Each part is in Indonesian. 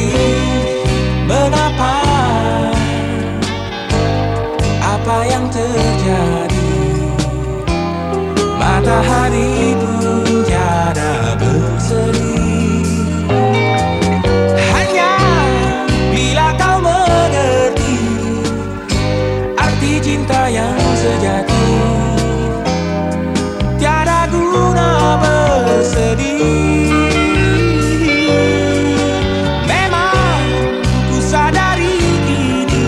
hati, mengapa? Apa yang terjadi? Matahari pun tiada berseri. Hanya bila kau mengerti arti cinta yang sejati, tiada guna bersedih. Memang ku sadari kini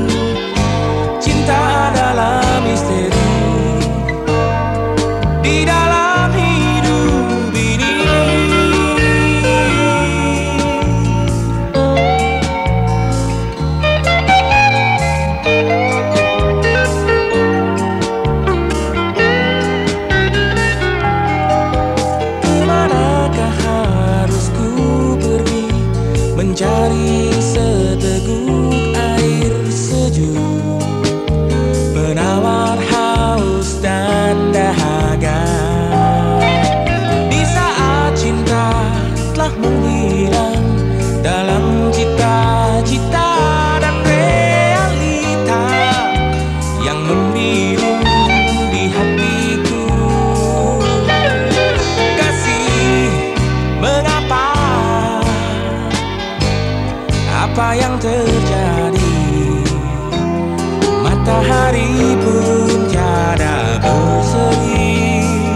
cinta adalah misteri di dalam hidup ini. Kemanakah harus ku pergi mencari seteguk air sejuk, penawar haus dan dahaga. Di saat cinta telah menghilang dalam cita-cita dan realita yang membiru di hatiku. Kasih, mengapa? Apa yang terjadi? Matahari pun tiada berseri.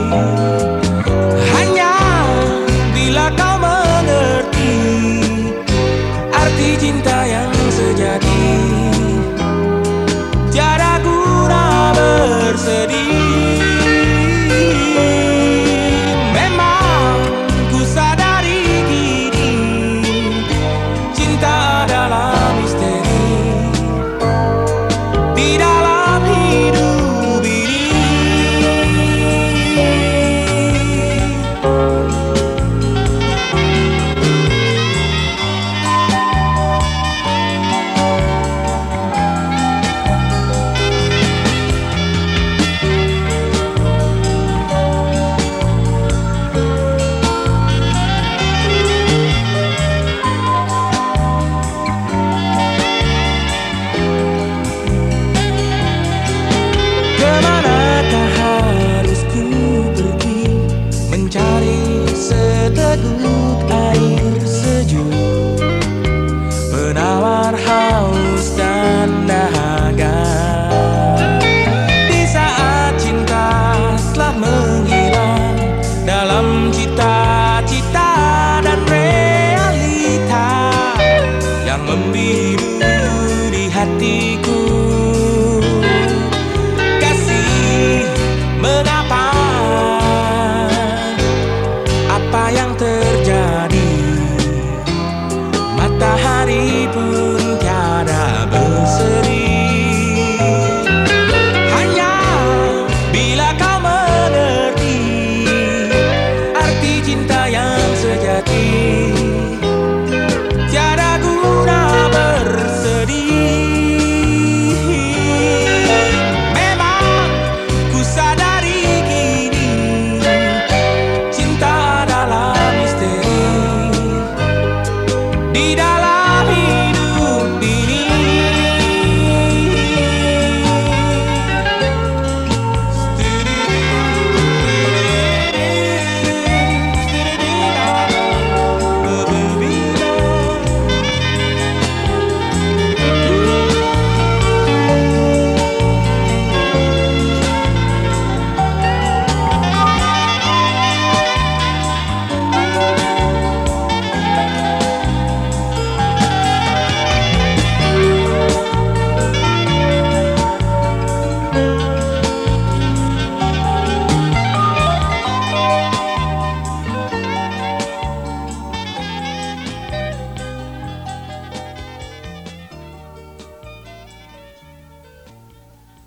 Hanya bila kau mengerti arti cinta yang sejati, tiada guna bersedih. Memang ku sadari kini cinta adalah misteri di dalam hidup ini. Kemanakah harus ku pergi mencari seteguk air sejuk, penawar haus dan dahaga. Di saat cinta telah menghilang dalam cita-cita dan realita yang membiru